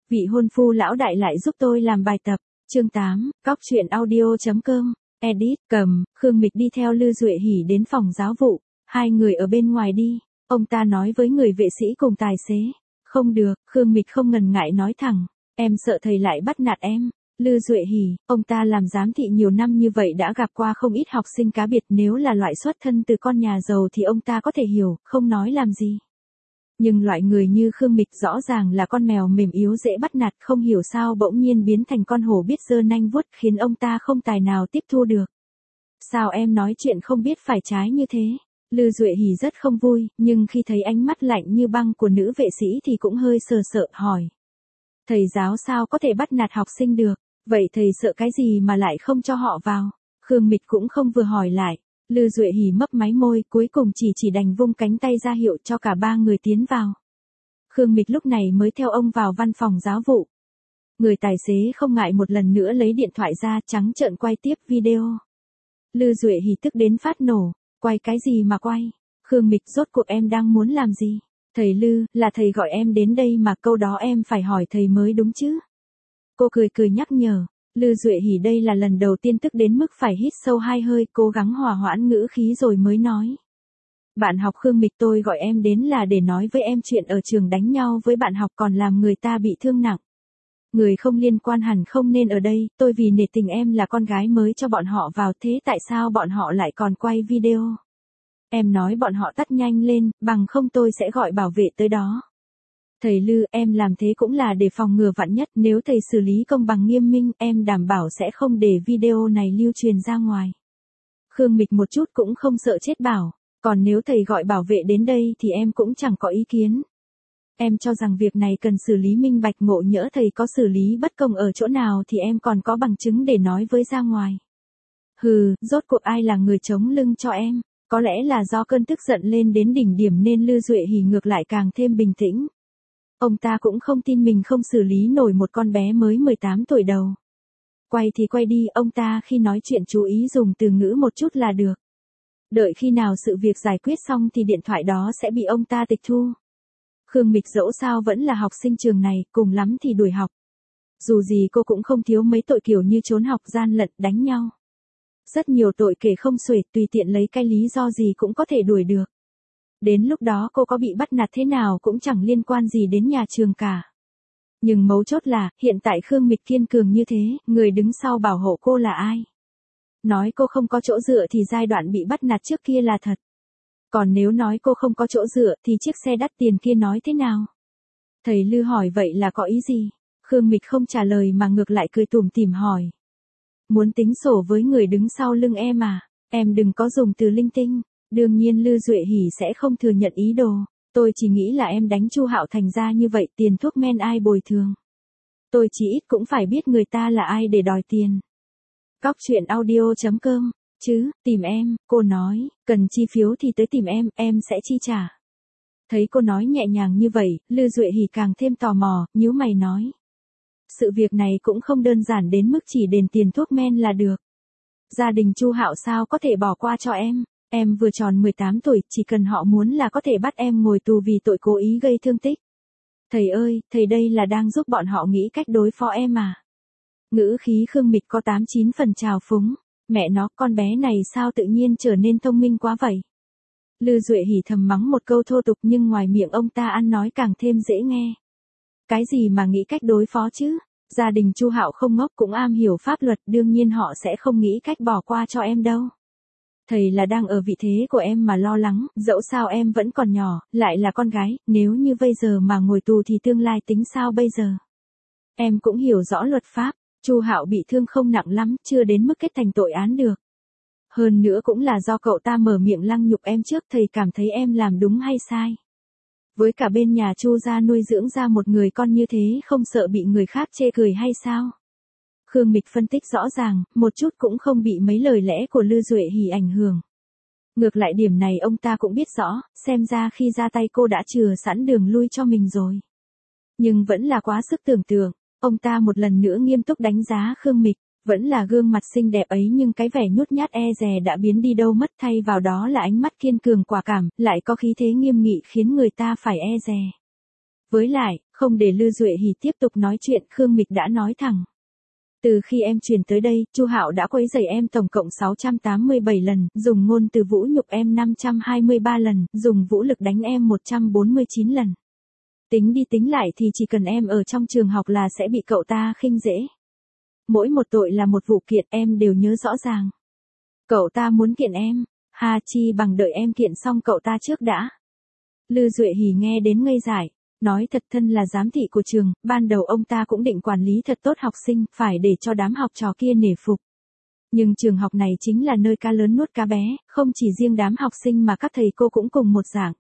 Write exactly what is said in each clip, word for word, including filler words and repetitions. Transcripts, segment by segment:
vị hôn phu lão đại lại giúp tôi làm bài tập. Chương tám, cóc truyện audio.com, edit, cầm, Khương Mịch đi theo Lư Duệ Hỉ đến phòng giáo vụ, hai người ở bên ngoài đi, ông ta nói với người vệ sĩ cùng tài xế. Không được, Khương Mịch không ngần ngại nói thẳng, em sợ thầy lại bắt nạt em. Lư Duệ Hỉ, ông ta làm giám thị nhiều năm như vậy đã gặp qua không ít học sinh cá biệt, nếu là loại xuất thân từ con nhà giàu thì ông ta có thể hiểu, không nói làm gì. Nhưng loại người như Khương Mịch rõ ràng là con mèo mềm yếu dễ bắt nạt, không hiểu sao bỗng nhiên biến thành con hổ biết giơ nanh vuốt, khiến ông ta không tài nào tiếp thu được. Sao em nói chuyện không biết phải trái như thế? Lư Duệ Hỉ rất không vui, nhưng khi thấy ánh mắt lạnh như băng của nữ vệ sĩ thì cũng hơi sờ sợ, hỏi. Thầy giáo sao có thể bắt nạt học sinh được, vậy thầy sợ cái gì mà lại không cho họ vào? Khương Mịch cũng không vừa hỏi lại. Lư Duệ Hỉ mấp máy môi, cuối cùng chỉ chỉ đành vung cánh tay ra hiệu cho cả ba người tiến vào. Khương Mịch lúc này mới theo ông vào văn phòng giáo vụ. Người tài xế không ngại một lần nữa lấy điện thoại ra, trắng trợn quay tiếp video. Lư Duệ Hỉ tức đến phát nổ, quay cái gì mà quay? Khương Mịch, rốt cuộc em đang muốn làm gì? Thầy Lư, là thầy gọi em đến đây mà, câu đó em phải hỏi thầy mới đúng chứ? Cô cười cười nhắc nhở. Lư Duệ Hỉ đây là lần đầu tiên tức đến mức phải hít sâu hai hơi, cố gắng hòa hoãn ngữ khí rồi mới nói. Bạn học Khương Mịch, tôi gọi em đến là để nói với em chuyện ở trường đánh nhau với bạn học còn làm người ta bị thương nặng. Người không liên quan hẳn không nên ở đây, tôi vì nể tình em là con gái mới cho bọn họ vào, thế tại sao bọn họ lại còn quay video? Em nói bọn họ tắt nhanh lên, bằng không tôi sẽ gọi bảo vệ tới đó. Thầy Lư, em làm thế cũng là để phòng ngừa vạn nhất, nếu thầy xử lý công bằng nghiêm minh, em đảm bảo sẽ không để video này lưu truyền ra ngoài. Khương Mịch một chút cũng không sợ chết bảo, còn nếu thầy gọi bảo vệ đến đây thì em cũng chẳng có ý kiến. Em cho rằng việc này cần xử lý minh bạch, ngộ nhỡ thầy có xử lý bất công ở chỗ nào thì em còn có bằng chứng để nói với ra ngoài. Hừ, rốt cuộc ai là người chống lưng cho em? Có lẽ là do cơn tức giận lên đến đỉnh điểm nên Lư Duệ Hỉ ngược lại càng thêm bình tĩnh. Ông ta cũng không tin mình không xử lý nổi một con bé mới mười tám tuổi đầu. Quay thì quay đi, ông ta khi nói chuyện chú ý dùng từ ngữ một chút là được. Đợi khi nào sự việc giải quyết xong thì điện thoại đó sẽ bị ông ta tịch thu. Khương Mịch dẫu sao vẫn là học sinh trường này, cùng lắm thì đuổi học. Dù gì cô cũng không thiếu mấy tội kiểu như trốn học, gian lận, đánh nhau. Rất nhiều tội kể không xuể, tùy tiện lấy cái lý do gì cũng có thể đuổi được. Đến lúc đó cô có bị bắt nạt thế nào cũng chẳng liên quan gì đến nhà trường cả. Nhưng mấu chốt là, hiện tại Khương Mịch kiên cường như thế, người đứng sau bảo hộ cô là ai? Nói cô không có chỗ dựa thì giai đoạn bị bắt nạt trước kia là thật. Còn nếu nói cô không có chỗ dựa thì chiếc xe đắt tiền kia nói thế nào? Thầy Lư hỏi vậy là có ý gì? Khương Mịch không trả lời mà ngược lại cười tủm tỉm hỏi. Muốn tính sổ với người đứng sau lưng em à? Em đừng có dùng từ linh tinh. Đương nhiên Lư Duệ Hỉ sẽ không thừa nhận ý đồ. Tôi chỉ nghĩ là em đánh Chu Hạo thành ra như vậy, tiền thuốc men ai bồi thường? Tôi chỉ ít cũng phải biết người ta là ai để đòi tiền. Cóc truyện audio.com, chứ, tìm em, cô nói, cần chi phiếu thì tới tìm em, em sẽ chi trả. Thấy cô nói nhẹ nhàng như vậy, Lư Duệ Hỉ càng thêm tò mò, nhíu mày nói. Sự việc này cũng không đơn giản đến mức chỉ đền tiền thuốc men là được. Gia đình Chu Hạo sao có thể bỏ qua cho em? Em vừa tròn mười tám tuổi, chỉ cần họ muốn là có thể bắt em ngồi tù vì tội cố ý gây thương tích. Thầy ơi, thầy đây là đang giúp bọn họ nghĩ cách đối phó em à? Ngữ khí Khương Mịch có tám chín phần trào phúng. Mẹ nó, con bé này sao tự nhiên trở nên thông minh quá vậy? Lư Duệ Hỉ thầm mắng một câu thô tục nhưng ngoài miệng ông ta ăn nói càng thêm dễ nghe. Cái gì mà nghĩ cách đối phó chứ? Gia đình Chu Hạo không ngốc, cũng am hiểu pháp luật, đương nhiên họ sẽ không nghĩ cách bỏ qua cho em đâu. Thầy là đang ở vị thế của em mà lo lắng, dẫu sao em vẫn còn nhỏ, lại là con gái, nếu như bây giờ mà ngồi tù thì tương lai tính sao bây giờ? Em cũng hiểu rõ luật pháp, Chu Hạo bị thương không nặng lắm, chưa đến mức kết thành tội án được. Hơn nữa cũng là do cậu ta mở miệng lăng nhục em trước, thầy cảm thấy em làm đúng hay sai? Với cả bên nhà Chu gia nuôi dưỡng ra một người con như thế không sợ bị người khác chê cười hay sao? Khương Mịch phân tích rõ ràng, một chút cũng không bị mấy lời lẽ của Lư Duệ Hỉ ảnh hưởng. Ngược lại điểm này ông ta cũng biết rõ, xem ra khi ra tay cô đã chừa sẵn đường lui cho mình rồi. Nhưng vẫn là quá sức tưởng tượng, ông ta một lần nữa nghiêm túc đánh giá Khương Mịch, vẫn là gương mặt xinh đẹp ấy nhưng cái vẻ nhút nhát e dè đã biến đi đâu mất, thay vào đó là ánh mắt kiên cường quả cảm, lại có khí thế nghiêm nghị khiến người ta phải e dè. Với lại, không để Lư Duệ Hỉ tiếp tục nói chuyện, Khương Mịch đã nói thẳng. Từ khi em chuyển tới đây, Chu Hạo đã quấy rầy em tổng cộng sáu trăm tám mươi bảy lần, dùng ngôn từ vũ nhục em năm trăm hai mươi ba lần, dùng vũ lực đánh em một trăm bốn mươi chín lần. Tính đi tính lại thì chỉ cần em ở trong trường học là sẽ bị cậu ta khinh dễ. Mỗi một tội là một vụ kiện, em đều nhớ rõ ràng. Cậu ta muốn kiện em, ha chi bằng đợi em kiện xong cậu ta trước đã. Lư Duệ Hỉ nghe đến ngây dại, nói thật, thân là giám thị của trường, ban đầu ông ta cũng định quản lý thật tốt học sinh, phải để cho đám học trò kia nể phục. Nhưng trường học này chính là nơi cá lớn nuốt cá bé, không chỉ riêng đám học sinh mà các thầy cô cũng cùng một dạng.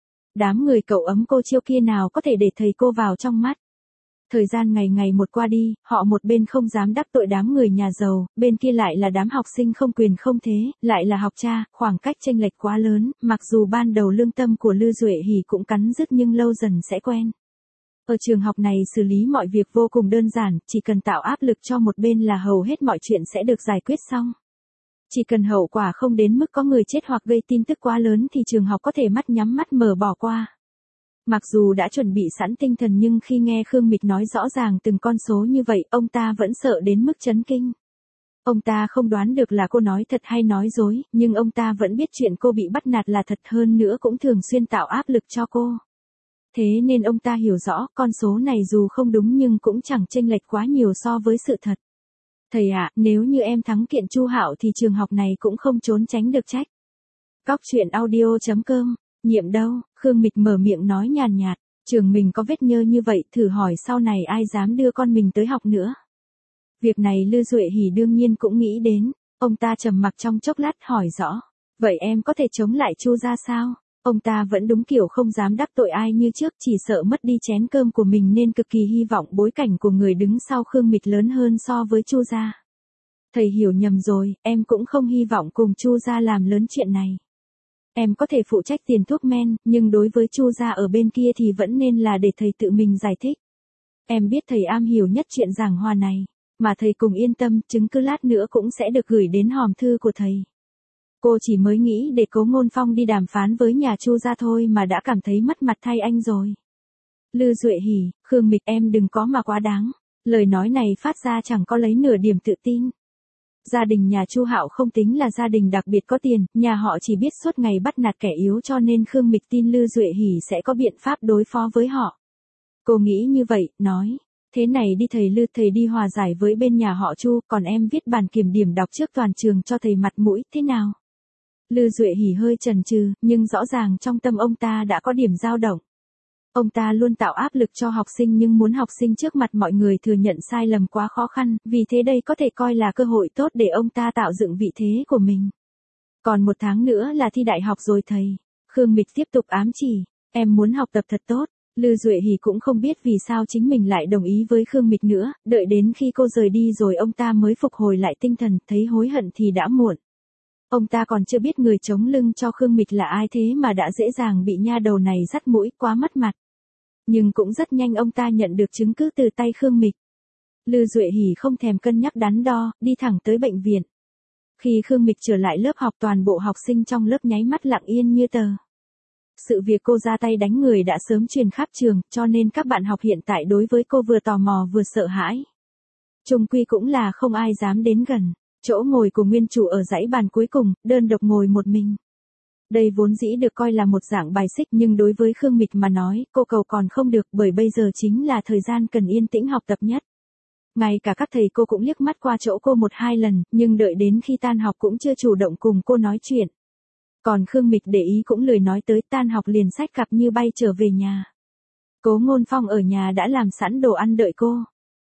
Đám người cậu ấm cô chiêu kia nào có thể để thầy cô vào trong mắt. Thời gian ngày ngày một qua đi, họ một bên không dám đắc tội đám người nhà giàu, bên kia lại là đám học sinh không quyền không thế, lại là học cha, khoảng cách chênh lệch quá lớn, mặc dù ban đầu lương tâm của Lư Duệ Hỉ cũng cắn rứt nhưng lâu dần sẽ quen. Ở trường học này xử lý mọi việc vô cùng đơn giản, chỉ cần tạo áp lực cho một bên là hầu hết mọi chuyện sẽ được giải quyết xong. Chỉ cần hậu quả không đến mức có người chết hoặc gây tin tức quá lớn thì trường học có thể mắt nhắm mắt mở bỏ qua. Mặc dù đã chuẩn bị sẵn tinh thần nhưng khi nghe Khương Mịch nói rõ ràng từng con số như vậy, ông ta vẫn sợ đến mức chấn kinh. Ông ta không đoán được là cô nói thật hay nói dối, nhưng ông ta vẫn biết chuyện cô bị bắt nạt là thật, hơn nữa cũng thường xuyên tạo áp lực cho cô. Thế nên ông ta hiểu rõ, con số này dù không đúng nhưng cũng chẳng chênh lệch quá nhiều so với sự thật. Thầy ạ, à, nếu như em thắng kiện Chu Hạo thì trường học này cũng không trốn tránh được trách. Cóc truyện audio chấm com. Nhiệm đâu, Khương Mịch mở miệng nói nhàn nhạt, trường mình có vết nhơ như vậy, thử hỏi sau này ai dám đưa con mình tới học nữa. Việc này Lư Duệ Hỉ đương nhiên cũng nghĩ đến, ông ta trầm mặc trong chốc lát hỏi rõ, vậy em có thể chống lại Chu gia sao? Ông ta vẫn đúng kiểu không dám đắc tội ai như trước, chỉ sợ mất đi chén cơm của mình nên cực kỳ hy vọng bối cảnh của người đứng sau Khương Mịch lớn hơn so với Chu gia. Thầy hiểu nhầm rồi, em cũng không hy vọng cùng Chu gia làm lớn chuyện này. Em có thể phụ trách tiền thuốc men, nhưng đối với Chu gia ở bên kia thì vẫn nên là để thầy tự mình giải thích. Em biết thầy am hiểu nhất chuyện giảng hòa này, mà thầy cùng yên tâm, chứng cứ lát nữa cũng sẽ được gửi đến hòm thư của thầy. Cô chỉ mới nghĩ để Cố Ngôn Phong đi đàm phán với nhà Chu gia thôi mà đã cảm thấy mất mặt thay anh rồi. Lư Duệ Hỉ, Khương Mịch, em đừng có mà quá đáng. Lời nói này phát ra chẳng có lấy nửa điểm tự tin. Gia đình nhà Chu Hạo không tính là gia đình đặc biệt có tiền, nhà họ chỉ biết suốt ngày bắt nạt kẻ yếu cho nên Khương Mịch tin Lư Duệ Hỉ sẽ có biện pháp đối phó với họ. Cô nghĩ như vậy, nói, thế này đi thầy Lư, thầy đi hòa giải với bên nhà họ Chu, còn em viết bản kiểm điểm đọc trước toàn trường cho thầy mặt mũi, thế nào? Lư Duệ Hỉ hơi chần chừ, nhưng rõ ràng trong tâm ông ta đã có điểm dao động. Ông ta luôn tạo áp lực cho học sinh nhưng muốn học sinh trước mặt mọi người thừa nhận sai lầm quá khó khăn, vì thế đây có thể coi là cơ hội tốt để ông ta tạo dựng vị thế của mình. Còn một tháng nữa là thi đại học rồi thầy. Khương Mịch tiếp tục ám chỉ, em muốn học tập thật tốt. Lư Duệ Hỉ cũng không biết vì sao chính mình lại đồng ý với Khương Mịch nữa, đợi đến khi cô rời đi rồi ông ta mới phục hồi lại tinh thần, thấy hối hận thì đã muộn. Ông ta còn chưa biết người chống lưng cho Khương Mịch là ai thế mà đã dễ dàng bị nha đầu này dắt mũi, quá mất mặt. Nhưng cũng rất nhanh ông ta nhận được chứng cứ từ tay Khương Mịch. Lư Duệ Hỉ không thèm cân nhắc đắn đo, đi thẳng tới bệnh viện. Khi Khương Mịch trở lại lớp học, toàn bộ học sinh trong lớp nháy mắt lặng yên như tờ. Sự việc cô ra tay đánh người đã sớm truyền khắp trường, cho nên các bạn học hiện tại đối với cô vừa tò mò vừa sợ hãi. Chung quy cũng là không ai dám đến gần. Chỗ ngồi của nguyên chủ ở dãy bàn cuối cùng, đơn độc ngồi một mình. Đây vốn dĩ được coi là một dạng bài xích nhưng đối với Khương Mịch mà nói, cô cầu còn không được bởi bây giờ chính là thời gian cần yên tĩnh học tập nhất. Ngay cả các thầy cô cũng liếc mắt qua chỗ cô một hai lần, nhưng đợi đến khi tan học cũng chưa chủ động cùng cô nói chuyện. Còn Khương Mịch để ý cũng lười nói tới, tan học liền xách cặp như bay trở về nhà. Cố Ngôn Phong ở nhà đã làm sẵn đồ ăn đợi cô.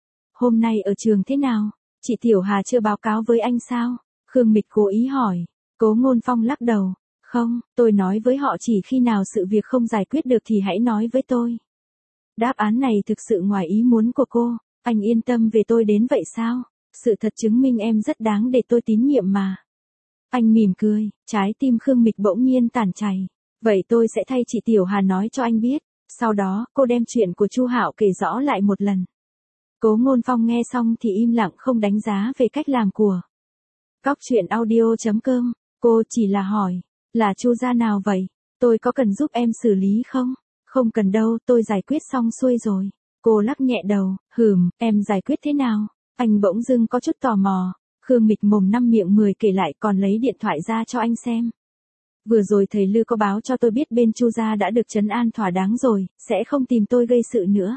Hôm nay ở trường thế nào? Chị Tiểu Hà chưa báo cáo với anh sao? Khương Mịch cố ý hỏi. Cố Ngôn Phong lắc đầu. Không, tôi nói với họ chỉ khi nào sự việc không giải quyết được thì hãy nói với tôi. Đáp án này thực sự ngoài ý muốn của cô. Anh yên tâm về tôi đến vậy sao? Sự thật chứng minh em rất đáng để tôi tín nhiệm mà. Anh mỉm cười, trái tim Khương Mịch bỗng nhiên tàn chảy. Vậy tôi sẽ thay chị Tiểu Hà nói cho anh biết. Sau đó, cô đem chuyện của Chu Hạo kể rõ lại một lần. Cố Ngôn Phong nghe xong thì im lặng không đánh giá về cách làm của Cóc truyện audio chấm com. Cô chỉ là hỏi, là Chu gia nào vậy? Tôi có cần giúp em xử lý không? Không cần đâu, tôi giải quyết xong xuôi rồi. Cô lắc nhẹ đầu, hừm, em giải quyết thế nào? Anh bỗng dưng có chút tò mò. Khương Mịch mồm năm miệng mười kể lại còn lấy điện thoại ra cho anh xem. Vừa rồi thầy Lư có báo cho tôi biết bên Chu gia đã được trấn an thỏa đáng rồi, sẽ không tìm tôi gây sự nữa.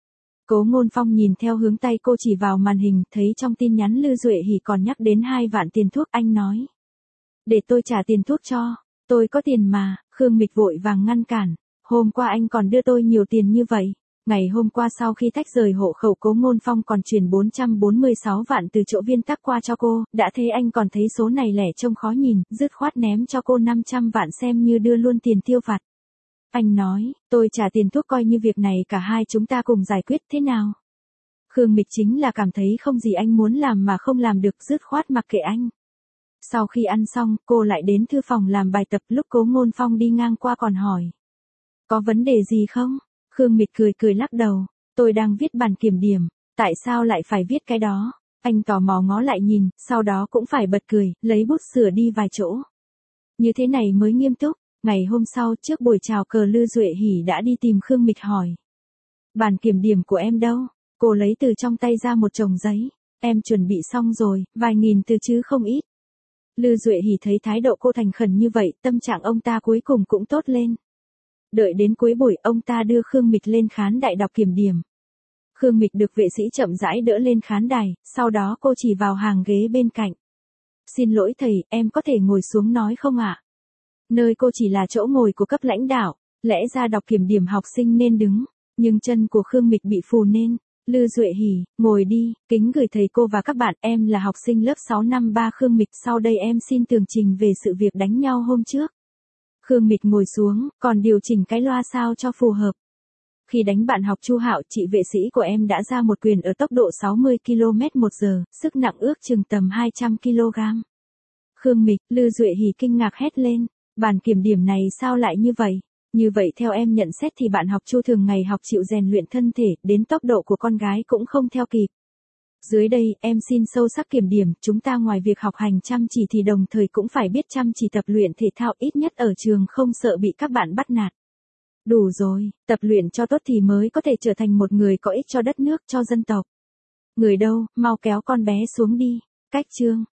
Cố Ngôn Phong nhìn theo hướng tay cô chỉ vào màn hình, thấy trong tin nhắn Lư Duệ Hỉ còn nhắc đến hai vạn tiền thuốc, anh nói. Để tôi trả tiền thuốc cho, tôi có tiền mà. Khương Mịch vội vàng ngăn cản, hôm qua anh còn đưa tôi nhiều tiền như vậy. Ngày hôm qua sau khi tách rời hộ khẩu Cố Ngôn Phong còn chuyển bốn trăm bốn mươi sáu vạn từ chỗ Viên Tắc qua cho cô, đã thế anh còn thấy số này lẻ trông khó nhìn, dứt khoát ném cho cô năm trăm vạn xem như đưa luôn tiền tiêu vặt. Anh nói, tôi trả tiền thuốc coi như việc này cả hai chúng ta cùng giải quyết thế nào. Khương Mịch chính là cảm thấy không gì anh muốn làm mà không làm được, dứt khoát mặc kệ anh. Sau khi ăn xong, cô lại đến thư phòng làm bài tập, lúc Cố Ngôn Phong đi ngang qua còn hỏi. Có vấn đề gì không? Khương Mịch cười cười lắc đầu, tôi đang viết bản kiểm điểm, tại sao lại phải viết cái đó? Anh tò mò ngó lại nhìn, sau đó cũng phải bật cười, lấy bút sửa đi vài chỗ. Như thế này mới nghiêm túc. Ngày hôm sau trước buổi chào cờ Lư Duệ Hỉ đã đi tìm Khương Mịch hỏi. Bản kiểm điểm của em đâu? Cô lấy từ trong tay ra một chồng giấy. Em chuẩn bị xong rồi, vài nghìn từ chứ không ít. Lư Duệ Hỉ thấy thái độ cô thành khẩn như vậy, tâm trạng ông ta cuối cùng cũng tốt lên. Đợi đến cuối buổi, ông ta đưa Khương Mịch lên khán đài đọc kiểm điểm. Khương Mịch được vệ sĩ chậm rãi đỡ lên khán đài, sau đó cô chỉ vào hàng ghế bên cạnh. Xin lỗi thầy, em có thể ngồi xuống nói không ạ? Nơi cô chỉ là chỗ ngồi của cấp lãnh đạo, lẽ ra đọc kiểm điểm học sinh nên đứng, nhưng chân của Khương Mịch bị phù nên. Lư Duệ Hỉ, ngồi đi, kính gửi thầy cô và các bạn, em là học sinh lớp sáu năm ba Khương Mịch, sau đây em xin tường trình về sự việc đánh nhau hôm trước. Khương Mịch ngồi xuống, còn điều chỉnh cái loa sao cho phù hợp. Khi đánh bạn học Chu Hạo, chị vệ sĩ của em đã ra một quyền ở tốc độ sáu mươi ki lô mét một giờ, sức nặng ước chừng tầm hai trăm ki lô gam. Khương Mịch, Lư Duệ Hỉ kinh ngạc hét lên, bản kiểm điểm này sao lại như vậy? Như vậy theo em nhận xét thì bạn học Chu thường ngày học chịu rèn luyện thân thể, đến tốc độ của con gái cũng không theo kịp. Dưới đây, em xin sâu sắc kiểm điểm, chúng ta ngoài việc học hành chăm chỉ thì đồng thời cũng phải biết chăm chỉ tập luyện thể thao, ít nhất ở trường không sợ bị các bạn bắt nạt. Đủ rồi, tập luyện cho tốt thì mới có thể trở thành một người có ích cho đất nước, cho dân tộc. Người đâu, mau kéo con bé xuống đi. Cách chương.